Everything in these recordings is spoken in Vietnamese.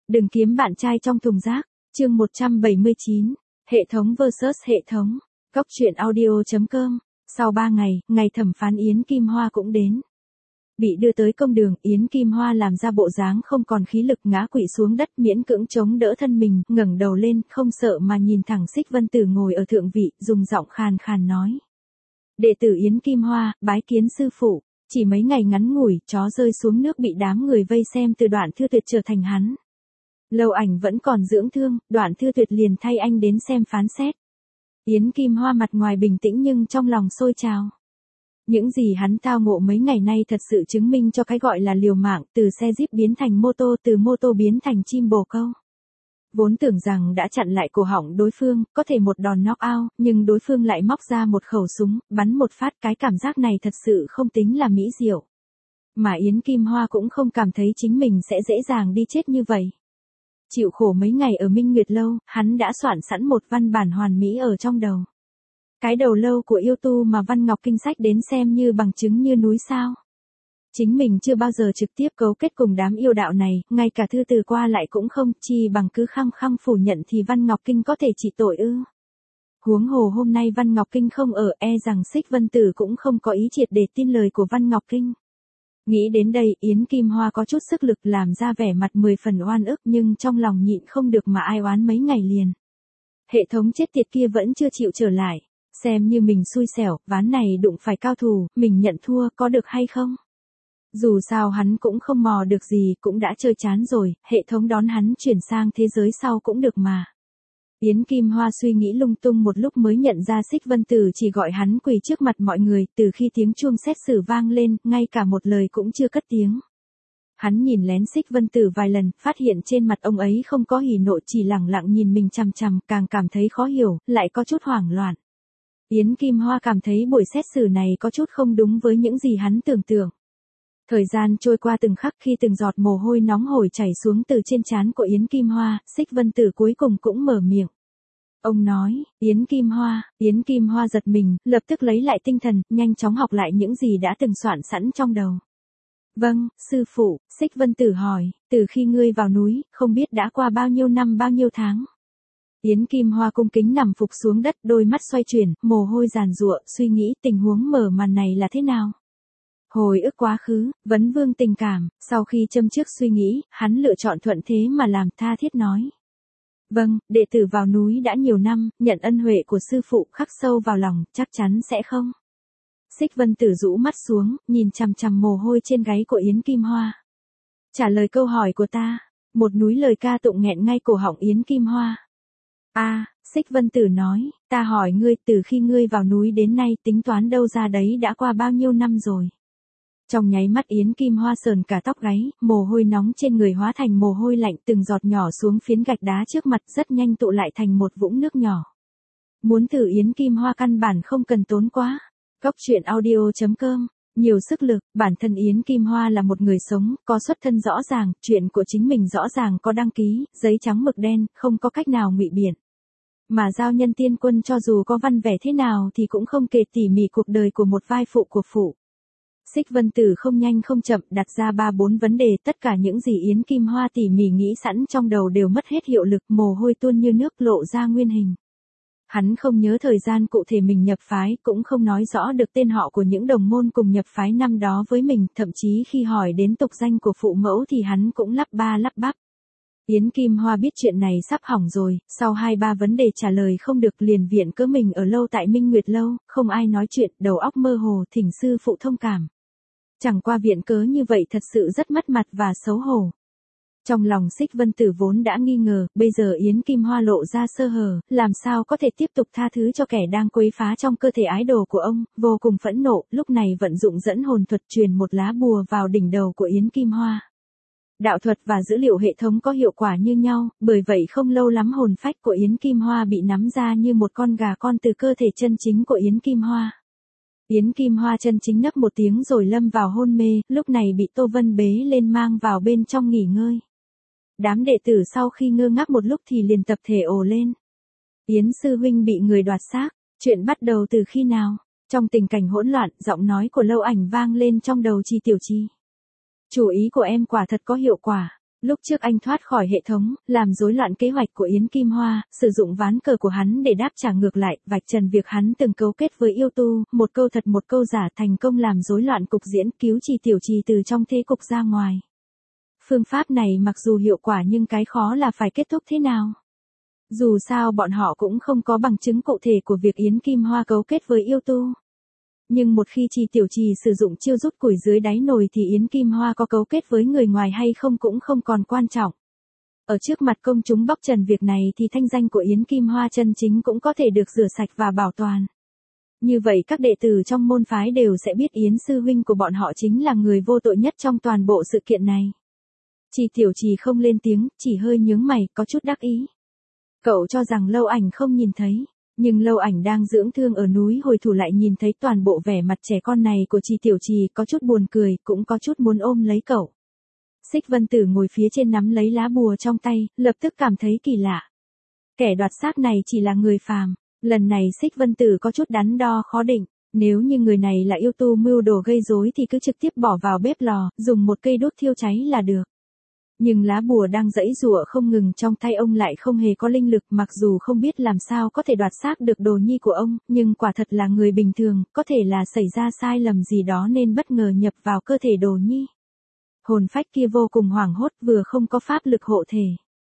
Đừng kiếm bạn trai trong thùng rác. Chương 179. Hệ thống vs hệ thống. Cóc truyện audio.com. Sau 3 ngày, ngày thẩm phán Yến Kim Hoa cũng đến. Bị đưa tới công đường, Yến Kim Hoa làm ra bộ dáng không còn khí lực, ngã quỵ xuống đất, miễn cưỡng chống đỡ thân mình, ngẩng đầu lên, không sợ mà nhìn thẳng Xích Vân Tử ngồi ở thượng vị, dùng giọng khàn khàn nói: "Đệ tử Yến Kim Hoa, bái kiến sư phụ." Chỉ mấy ngày ngắn ngủi, chó rơi xuống nước bị đám người vây xem từ Đoạn Thư Tuyệt trở thành hắn. Lâu Ảnh vẫn còn dưỡng thương, Đoạn Thư Tuyệt liền thay anh đến xem phán xét. Yến Kim Hoa mặt ngoài bình tĩnh nhưng trong lòng sôi trào. Những gì hắn tao ngộ mấy ngày nay thật sự chứng minh cho cái gọi là liều mạng, từ xe jeep biến thành mô tô, từ mô tô biến thành chim bồ câu. Vốn tưởng rằng đã chặn lại cổ họng đối phương, có thể một đòn knock out, nhưng đối phương lại móc ra một khẩu súng, bắn một phát, cái cảm giác này thật sự không tính là mỹ diệu. Mà Yến Kim Hoa cũng không cảm thấy chính mình sẽ dễ dàng đi chết như vậy. Chịu khổ mấy ngày ở Minh Nguyệt Lâu, hắn đã soạn sẵn một văn bản hoàn mỹ ở trong đầu. Cái đầu lâu của yêu tu mà Văn Ngọc Kinh sách đến xem như bằng chứng như núi sao. Chính mình chưa bao giờ trực tiếp cấu kết cùng đám yêu đạo này, ngay cả thư từ qua lại cũng không, chi bằng cứ khăng khăng phủ nhận thì Văn Ngọc Kinh có thể trị tội ư. Huống hồ hôm nay Văn Ngọc Kinh không ở, e rằng Xích Vân Tử cũng không có ý triệt để tin lời của Văn Ngọc Kinh. Nghĩ đến đây, Yến Kim Hoa có chút sức lực làm ra vẻ mặt 10 phần oan ức, nhưng trong lòng nhịn không được mà ai oán mấy ngày liền. Hệ thống chết tiệt kia vẫn chưa chịu trở lại, xem như mình xui xẻo, ván này đụng phải cao thủ, mình nhận thua có được hay không? Dù sao hắn cũng không mò được gì, cũng đã chơi chán rồi, hệ thống đón hắn chuyển sang thế giới sau cũng được mà. Yến Kim Hoa suy nghĩ lung tung một lúc mới nhận ra Xích Vân Tử chỉ gọi hắn quỳ trước mặt mọi người, từ khi tiếng chuông xét xử vang lên, ngay cả một lời cũng chưa cất tiếng. Hắn nhìn lén Xích Vân Tử vài lần, phát hiện trên mặt ông ấy không có hỉ nộ, chỉ lẳng lặng nhìn mình chằm chằm, càng cảm thấy khó hiểu, lại có chút hoảng loạn. Yến Kim Hoa cảm thấy buổi xét xử này có chút không đúng với những gì hắn tưởng tượng. Thời gian trôi qua từng khắc, khi từng giọt mồ hôi nóng hổi chảy xuống từ trên trán của Yến Kim Hoa, Xích Vân Tử cuối cùng cũng mở miệng. Ông nói: "Yến Kim Hoa giật mình, lập tức lấy lại tinh thần, nhanh chóng học lại những gì đã từng soạn sẵn trong đầu. Vâng, sư phụ." Xích Vân Tử hỏi: "Từ khi ngươi vào núi, không biết đã qua bao nhiêu năm bao nhiêu tháng?" Yến Kim Hoa cung kính nằm phục xuống đất, đôi mắt xoay chuyển, mồ hôi giàn giụa, suy nghĩ tình huống mở màn này là thế nào. Hồi ức quá khứ, vấn vương tình cảm, sau khi châm trước suy nghĩ, hắn lựa chọn thuận thế mà làm, tha thiết nói: "Vâng, đệ tử vào núi đã nhiều năm, nhận ân huệ của sư phụ khắc sâu vào lòng, chắc chắn sẽ không." Xích Vân Tử rũ mắt xuống, nhìn chằm chằm mồ hôi trên gáy của Yến Kim Hoa. "Trả lời câu hỏi của ta." Một núi lời ca tụng nghẹn ngay cổ họng Yến Kim Hoa. Xích Vân Tử nói: "Ta hỏi ngươi, từ khi ngươi vào núi đến nay, tính toán đâu ra đấy đã qua bao nhiêu năm rồi?" Trong nháy mắt Yến Kim Hoa sờn cả tóc gáy, mồ hôi nóng trên người hóa thành mồ hôi lạnh, từng giọt nhỏ xuống phiến gạch đá trước mặt, rất nhanh tụ lại thành một vũng nước nhỏ. Muốn thử Yến Kim Hoa căn bản không cần tốn quá. Cóc truyện audio.com. Nhiều sức lực, bản thân Yến Kim Hoa là một người sống, có xuất thân rõ ràng, chuyện của chính mình rõ ràng có đăng ký, giấy trắng mực đen, không có cách nào ngụy biện. Mà Giao Nhân Tiên Quân cho dù có văn vẻ thế nào thì cũng không kể tỉ mỉ cuộc đời của một vai phụ của phụ. Xích Vân Tử không nhanh không chậm đặt ra 3-4 vấn đề, tất cả những gì Yến Kim Hoa tỉ mỉ nghĩ sẵn trong đầu đều mất hết hiệu lực, mồ hôi tuôn như nước, lộ ra nguyên hình. Hắn không nhớ thời gian cụ thể mình nhập phái, cũng không nói rõ được tên họ của những đồng môn cùng nhập phái năm đó với mình, thậm chí khi hỏi đến tục danh của phụ mẫu thì hắn cũng lắp ba lắp bắp. Yến Kim Hoa biết chuyện này sắp hỏng rồi, sau 2-3 vấn đề trả lời không được liền viện cớ mình ở lâu tại Minh Nguyệt Lâu, không ai nói chuyện, đầu óc mơ hồ, thỉnh sư phụ thông cảm. Chẳng qua viện cớ như vậy thật sự rất mất mặt và xấu hổ. Trong lòng Xích Vân Tử vốn đã nghi ngờ, bây giờ Yến Kim Hoa lộ ra sơ hở, làm sao có thể tiếp tục tha thứ cho kẻ đang quấy phá trong cơ thể ái đồ của ông, vô cùng phẫn nộ, lúc này vận dụng dẫn hồn thuật truyền một lá bùa vào đỉnh đầu của Yến Kim Hoa. Đạo thuật và dữ liệu hệ thống có hiệu quả như nhau, bởi vậy không lâu lắm hồn phách của Yến Kim Hoa bị nắm ra như một con gà con từ cơ thể chân chính của Yến Kim Hoa. Yến Kim Hoa chân chính nấc một tiếng rồi lâm vào hôn mê, lúc này bị Tô Vân bế lên mang vào bên trong nghỉ ngơi. Đám đệ tử sau khi ngơ ngác một lúc thì liền tập thể ồ lên. Yến sư huynh bị người đoạt xác, chuyện bắt đầu từ khi nào? Trong tình cảnh hỗn loạn, giọng nói của Lâu Ảnh vang lên trong đầu Chi Tiểu Chi. Chủ ý của em quả thật có hiệu quả. Lúc trước anh thoát khỏi hệ thống, làm rối loạn kế hoạch của Yến Kim Hoa, sử dụng ván cờ của hắn để đáp trả ngược lại, vạch trần việc hắn từng cấu kết với yêu tu, một câu thật một câu giả, thành công làm rối loạn cục diễn, cứu Trì Tiểu Trì từ trong thế cục ra ngoài. Phương pháp này mặc dù hiệu quả nhưng cái khó là phải kết thúc thế nào. Dù sao bọn họ cũng không có bằng chứng cụ thể của việc Yến Kim Hoa cấu kết với yêu tu. Nhưng một khi Trì Tiểu Trì sử dụng chiêu rút củi dưới đáy nồi thì Yến Kim Hoa có cấu kết với người ngoài hay không cũng không còn quan trọng. Ở trước mặt công chúng bóc trần việc này thì thanh danh của Yến Kim Hoa chân chính cũng có thể được rửa sạch và bảo toàn. Như vậy các đệ tử trong môn phái đều sẽ biết Yến sư huynh của bọn họ chính là người vô tội nhất trong toàn bộ sự kiện này. Trì Tiểu Trì không lên tiếng, chỉ hơi nhướng mày, có chút đắc ý. Cậu cho rằng Lâu Ảnh không nhìn thấy. Nhưng Lâu Ảnh đang dưỡng thương ở núi Hồi Thủ lại nhìn thấy toàn bộ vẻ mặt trẻ con này của Trì Tiểu Trì, có chút buồn cười, cũng có chút muốn ôm lấy cậu. Xích Vân Tử ngồi phía trên nắm lấy lá bùa trong tay, lập tức cảm thấy kỳ lạ. Kẻ đoạt xác này chỉ là người phàm, lần này Xích Vân Tử có chút đắn đo khó định, nếu như người này là yêu tu mưu đồ gây rối thì cứ trực tiếp bỏ vào bếp lò, dùng một cây đốt thiêu cháy là được. Nhưng lá bùa đang giãy giụa không ngừng trong tay ông lại không hề có linh lực, mặc dù không biết làm sao có thể đoạt xác được đồ nhi của ông, nhưng quả thật là người bình thường, có thể là xảy ra sai lầm gì đó nên bất ngờ nhập vào cơ thể đồ nhi. Hồn phách kia vô cùng hoảng hốt, vừa không có pháp lực hộ thể.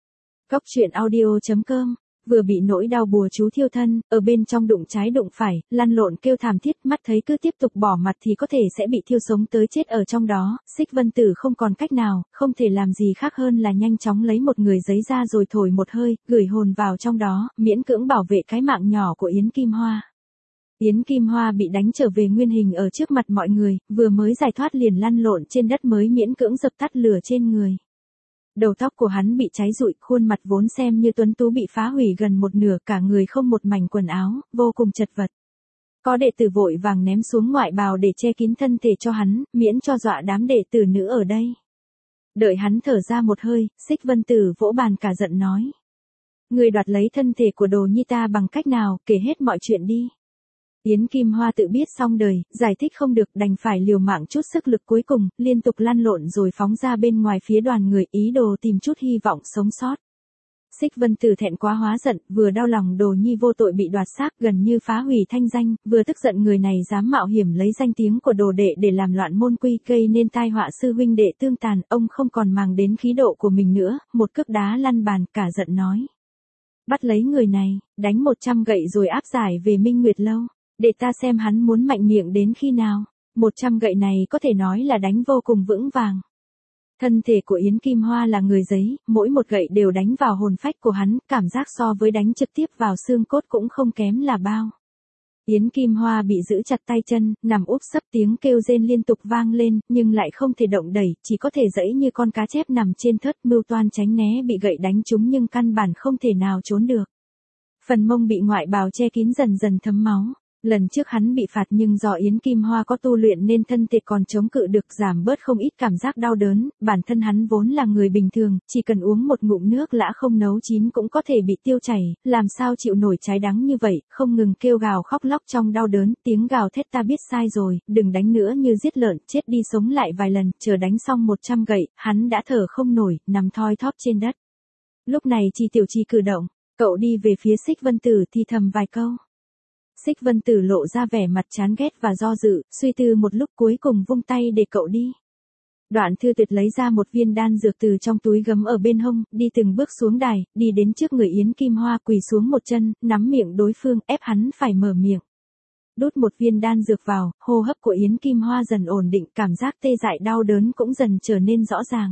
Cóc truyện audio.com, vừa bị nỗi đau bùa chú thiêu thân, ở bên trong đụng trái đụng phải, lăn lộn kêu thảm thiết, mắt thấy cứ tiếp tục bỏ mặt thì có thể sẽ bị thiêu sống tới chết ở trong đó. Xích Vân Tử không còn cách nào, không thể làm gì khác hơn là nhanh chóng lấy một người giấy ra rồi thổi một hơi, gửi hồn vào trong đó, miễn cưỡng bảo vệ cái mạng nhỏ của Yến Kim Hoa. Yến Kim Hoa bị đánh trở về nguyên hình ở trước mặt mọi người, vừa mới giải thoát liền lăn lộn trên đất mới miễn cưỡng dập tắt lửa trên người. Đầu tóc của hắn bị cháy rụi, khuôn mặt vốn xem như tuấn tú bị phá hủy gần một nửa, cả người không một mảnh quần áo, vô cùng chật vật. Có đệ tử vội vàng ném xuống ngoại bào để che kín thân thể cho hắn, miễn cho dọa đám đệ tử nữ ở đây. Đợi hắn thở ra một hơi, Xích Vân Tử vỗ bàn cả giận nói. Người đoạt lấy thân thể của đồ nhi ta bằng cách nào, kể hết mọi chuyện đi. Yến Kim Hoa tự biết xong đời, giải thích không được, đành phải liều mạng chút sức lực cuối cùng, liên tục lăn lộn rồi phóng ra bên ngoài phía đoàn người, ý đồ tìm chút hy vọng sống sót. Xích Vân Tử thẹn quá hóa giận, vừa đau lòng đồ nhi vô tội bị đoạt xác gần như phá hủy thanh danh, vừa tức giận người này dám mạo hiểm lấy danh tiếng của đồ đệ để làm loạn môn quy, gây nên tai họa sư huynh đệ tương tàn, ông không còn màng đến khí độ của mình nữa, một cước đá lăn bàn, cả giận nói. Bắt lấy người này, đánh 100 gậy rồi áp giải về Minh Nguyệt Lâu. Để ta xem hắn muốn mạnh miệng đến khi nào. 100 gậy này có thể nói là đánh vô cùng vững vàng. Thân thể của Yến Kim Hoa là người giấy, mỗi một gậy đều đánh vào hồn phách của hắn, cảm giác so với đánh trực tiếp vào xương cốt cũng không kém là bao. Yến Kim Hoa bị giữ chặt tay chân, nằm úp sấp, tiếng kêu rên liên tục vang lên, nhưng lại không thể động đẩy, chỉ có thể giãy như con cá chép nằm trên thớt, mưu toan tránh né bị gậy đánh trúng nhưng căn bản không thể nào trốn được. Phần mông bị ngoại bào che kín dần dần thấm máu. Lần trước hắn bị phạt nhưng do Yến Kim Hoa có tu luyện nên thân thể còn chống cự được, giảm bớt không ít cảm giác đau đớn, bản thân hắn vốn là người bình thường, chỉ cần uống một ngụm nước lã không nấu chín cũng có thể bị tiêu chảy, làm sao chịu nổi trái đắng như vậy, không ngừng kêu gào khóc lóc trong đau đớn, tiếng gào thét ta biết sai rồi, đừng đánh nữa như giết lợn, chết đi sống lại vài lần, chờ đánh xong 100 gậy, hắn đã thở không nổi, nằm thoi thóp trên đất. Lúc này Trì Tiểu Trì cử động, cậu đi về phía Xích Vân Tử thì thầm vài câu. Xích Vân Tử lộ ra vẻ mặt chán ghét và do dự, suy tư một lúc cuối cùng vung tay để cậu đi. Đoạn Thư Tuyệt lấy ra một viên đan dược từ trong túi gấm ở bên hông, đi từng bước xuống đài, đi đến trước người Yến Kim Hoa, quỳ xuống một chân, nắm miệng đối phương, ép hắn phải mở miệng. Đút một viên đan dược vào, hô hấp của Yến Kim Hoa dần ổn định, cảm giác tê dại đau đớn cũng dần trở nên rõ ràng.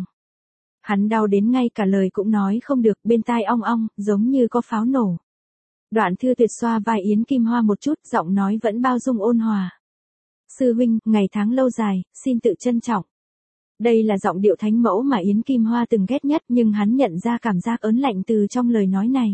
Hắn đau đến ngay cả lời cũng nói không được, bên tai ong ong, giống như có pháo nổ. Đoạn Thư Tuyệt xoa vai Yến Kim Hoa một chút, giọng nói vẫn bao dung ôn hòa. Sư huynh, ngày tháng lâu dài, xin tự trân trọng. Đây là giọng điệu thánh mẫu mà Yến Kim Hoa từng ghét nhất, nhưng hắn nhận ra cảm giác ớn lạnh từ trong lời nói này.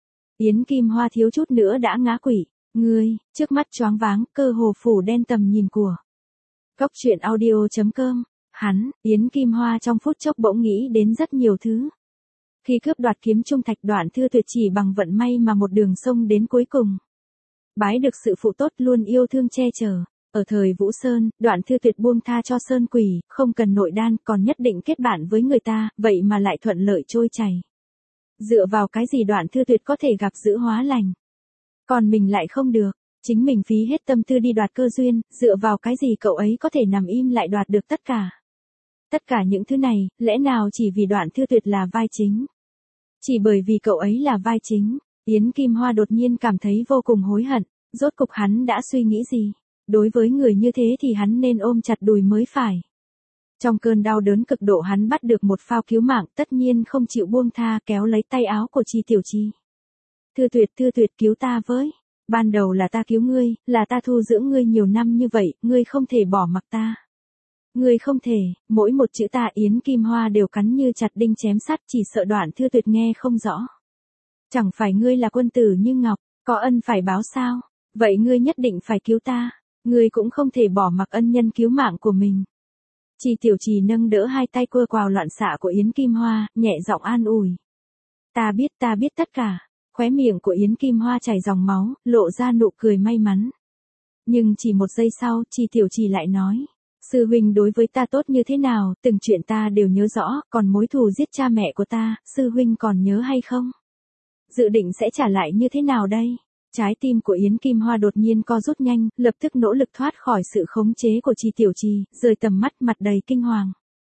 Yến Kim Hoa thiếu chút nữa đã ngã quỵ. Ngươi, trước mắt choáng váng, cơ hồ phủ đen tầm nhìn của. Cóc truyện audio.com, hắn, Yến Kim Hoa trong phút chốc bỗng nghĩ đến rất nhiều thứ. Khi cướp đoạt kiếm trung thạch, Đoạn Thư Tuyệt chỉ bằng vận may mà một đường sông đến cuối cùng. Bái được sự phụ tốt luôn yêu thương che chở. Ở thời Vũ Sơn, Đoạn Thư Tuyệt buông tha cho Sơn Quỷ, không cần nội đan, còn nhất định kết bạn với người ta, vậy mà lại thuận lợi trôi chảy. Dựa vào cái gì Đoạn Thư Tuyệt có thể gặp giữ hóa lành? Còn mình lại không được, chính mình phí hết tâm tư đi đoạt cơ duyên, dựa vào cái gì cậu ấy có thể nằm im lại đoạt được tất cả? Tất cả những thứ này, lẽ nào chỉ vì Đoạn Thư Tuyệt là vai chính? Chỉ bởi vì cậu ấy là vai chính, Yến Kim Hoa đột nhiên cảm thấy vô cùng hối hận, rốt cục hắn đã suy nghĩ gì? Đối với người như thế thì hắn nên ôm chặt đùi mới phải. Trong cơn đau đớn cực độ hắn bắt được một phao cứu mạng, tất nhiên không chịu buông tha, kéo lấy tay áo của Chi Tiểu Chi. Thư Tuyệt cứu ta với. Ban đầu là ta cứu ngươi, là ta thu dưỡng ngươi nhiều năm như vậy, ngươi không thể bỏ mặc ta. Ngươi không thể, mỗi một chữ ta Yến Kim Hoa đều cắn như chặt đinh chém sắt, chỉ sợ Đoạn Thư Tuyệt nghe không rõ. Chẳng phải ngươi là quân tử như ngọc, có ân phải báo sao? Vậy ngươi nhất định phải cứu ta, ngươi cũng không thể bỏ mặc ân nhân cứu mạng của mình. Chi Tiểu Trì nâng đỡ hai tay quơ quào loạn xạ của Yến Kim Hoa, nhẹ giọng an ủi. Ta biết tất cả. Khóe miệng của Yến Kim Hoa chảy dòng máu, lộ ra nụ cười may mắn. Nhưng chỉ một giây sau, Chi Tiểu Trì lại nói. Sư huynh đối với ta tốt như thế nào, từng chuyện ta đều nhớ rõ, còn mối thù giết cha mẹ của ta, sư huynh còn nhớ hay không? Dự định sẽ trả lại như thế nào đây? Trái tim của Yến Kim Hoa đột nhiên co rút nhanh, lập tức nỗ lực thoát khỏi sự khống chế của Chi Tiểu Trì, rời tầm mắt mặt đầy kinh hoàng.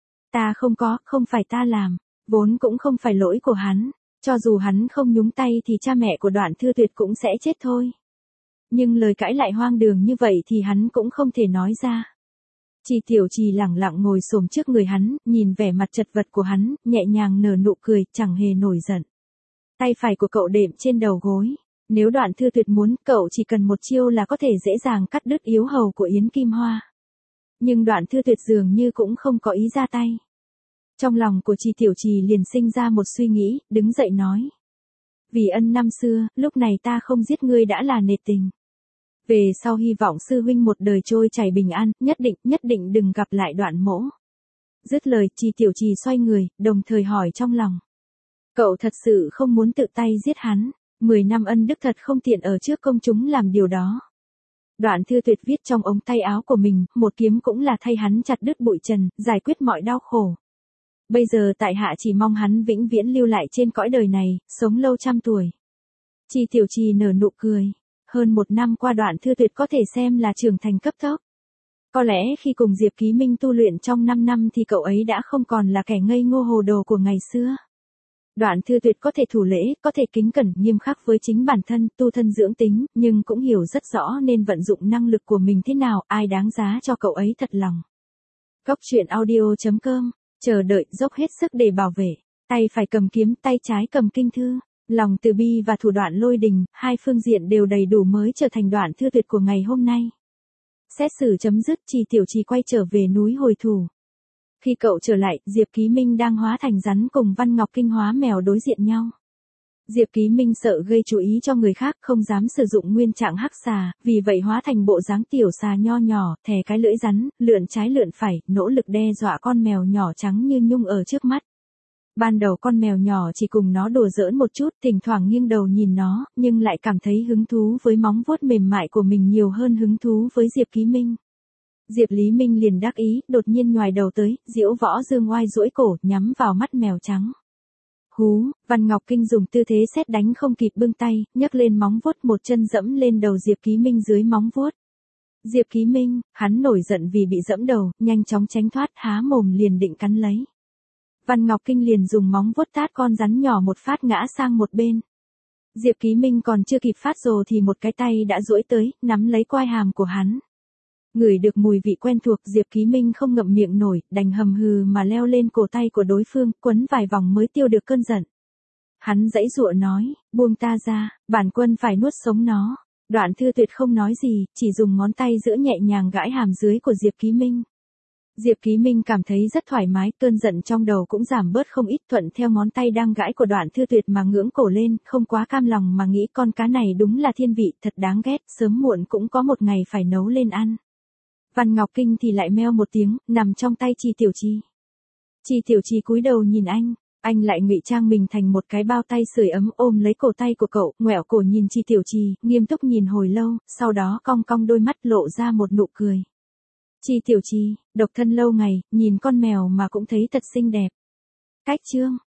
Ta không phải ta làm, vốn cũng không phải lỗi của hắn, cho dù hắn không nhúng tay thì cha mẹ của Đoạn Thư Tuyệt cũng sẽ chết thôi. Nhưng lời cãi lại hoang đường như vậy thì hắn cũng không thể nói ra. Chi Tiểu Trì lẳng lặng ngồi xổm trước người hắn, nhìn vẻ mặt chật vật của hắn, nhẹ nhàng nở nụ cười, chẳng hề nổi giận. Tay phải của cậu đệm trên đầu gối. Nếu Đoạn Thư Tuyệt muốn, cậu chỉ cần một chiêu là có thể dễ dàng cắt đứt yếu hầu của Yến Kim Hoa. Nhưng Đoạn Thư Tuyệt dường như cũng không có ý ra tay. Trong lòng của Chi Tiểu Trì liền sinh ra một suy nghĩ, đứng dậy nói. Vì ân năm xưa, lúc này ta không giết ngươi đã là nể tình. Về sau hy vọng sư huynh một đời trôi chảy bình an, nhất định đừng gặp lại Đoạn mỗ. Dứt lời, Chi Tiểu Trì xoay người, đồng thời hỏi trong lòng. Cậu thật sự không muốn tự tay giết hắn, 10 năm ân đức thật không tiện ở trước công chúng làm điều đó. Đoạn Thư Tuyệt viết trong ống tay áo của mình, một kiếm cũng là thay hắn chặt đứt bụi trần, giải quyết mọi đau khổ. Bây giờ tại hạ chỉ mong hắn vĩnh viễn lưu lại trên cõi đời này, sống lâu trăm tuổi. Chi Tiểu Trì nở nụ cười. Hơn 1 năm qua Đoạn Thư Tuyệt có thể xem là trưởng thành cấp tốc. Có lẽ khi cùng Diệp Ký Minh tu luyện trong 5 năm thì cậu ấy đã không còn là kẻ ngây ngô hồ đồ của ngày xưa. Đoạn Thư Tuyệt có thể thủ lễ, có thể kính cẩn, nghiêm khắc với chính bản thân, tu thân dưỡng tính, nhưng cũng hiểu rất rõ nên vận dụng năng lực của mình thế nào, ai đáng giá cho cậu ấy thật lòng. Góc truyện audio.com, chờ đợi, dốc hết sức để bảo vệ. Tay phải cầm kiếm, tay trái cầm kinh thư. Lòng từ bi và thủ đoạn lôi đình, hai phương diện đều đầy đủ mới trở thành Đoạn Thư Tuyệt của ngày hôm nay. Xét xử chấm dứt, Chi Tiểu Trì quay trở về núi hồi thủ. Khi cậu trở lại, Diệp Ký Minh đang hóa thành rắn cùng Văn Ngọc Kinh hóa mèo đối diện nhau. Diệp Ký Minh sợ gây chú ý cho người khác, không dám sử dụng nguyên trạng hắc xà, vì vậy hóa thành bộ dáng tiểu xà nho nhỏ, thè cái lưỡi rắn, lượn trái lượn phải, nỗ lực đe dọa con mèo nhỏ trắng như nhung ở trước mắt. Ban đầu con mèo nhỏ chỉ cùng nó đùa giỡn một chút, thỉnh thoảng nghiêng đầu nhìn nó, nhưng lại cảm thấy hứng thú với móng vuốt mềm mại của mình nhiều hơn hứng thú với Diệp Ký Minh. Diệp Lý Minh liền đắc ý, đột nhiên nhoài đầu tới, Diễu Võ Dương oai duỗi cổ, nhắm vào mắt mèo trắng. Hú, Văn Ngọc Kinh dùng tư thế sét đánh không kịp bưng tay, nhấc lên móng vuốt một chân dẫm lên đầu Diệp Ký Minh dưới móng vuốt. Diệp Ký Minh, hắn nổi giận vì bị dẫm đầu, nhanh chóng tránh thoát, há mồm liền định cắn lấy. Văn Ngọc Kinh liền dùng móng vuốt tát con rắn nhỏ một phát ngã sang một bên. Diệp Ký Minh còn chưa kịp phát rồ thì một cái tay đã duỗi tới, nắm lấy quai hàm của hắn. Ngửi được mùi vị quen thuộc, Diệp Ký Minh không ngậm miệng nổi, đành hầm hừ mà leo lên cổ tay của đối phương, quấn vài vòng mới tiêu được cơn giận. Hắn giãy giụa nói, buông ta ra, bản quân phải nuốt sống nó. Đoạn Thư Tuyệt không nói gì, chỉ dùng ngón tay giữa nhẹ nhàng gãi hàm dưới của Diệp Ký Minh. Diệp Ký Minh cảm thấy rất thoải mái, cơn giận trong đầu cũng giảm bớt không ít, thuận theo ngón tay đang gãi của Đoạn Thư Tuyệt mà ngưỡng cổ lên, không quá cam lòng mà nghĩ con cá này đúng là thiên vị, thật đáng ghét, sớm muộn cũng có một ngày phải nấu lên ăn. Văn Ngọc Kinh thì lại meo một tiếng, nằm trong tay Chi Tiểu Trì. Chi Tiểu Trì cúi đầu nhìn anh, Anh lại ngụy trang mình thành một cái bao tay sưởi ấm ôm lấy cổ tay của cậu, ngoẹo cổ nhìn Chi Tiểu Trì, nghiêm túc nhìn hồi lâu, sau đó cong cong đôi mắt lộ ra một nụ cười. Chi Tiểu Trì, độc thân lâu ngày, nhìn con mèo mà cũng thấy thật xinh đẹp. Cách chương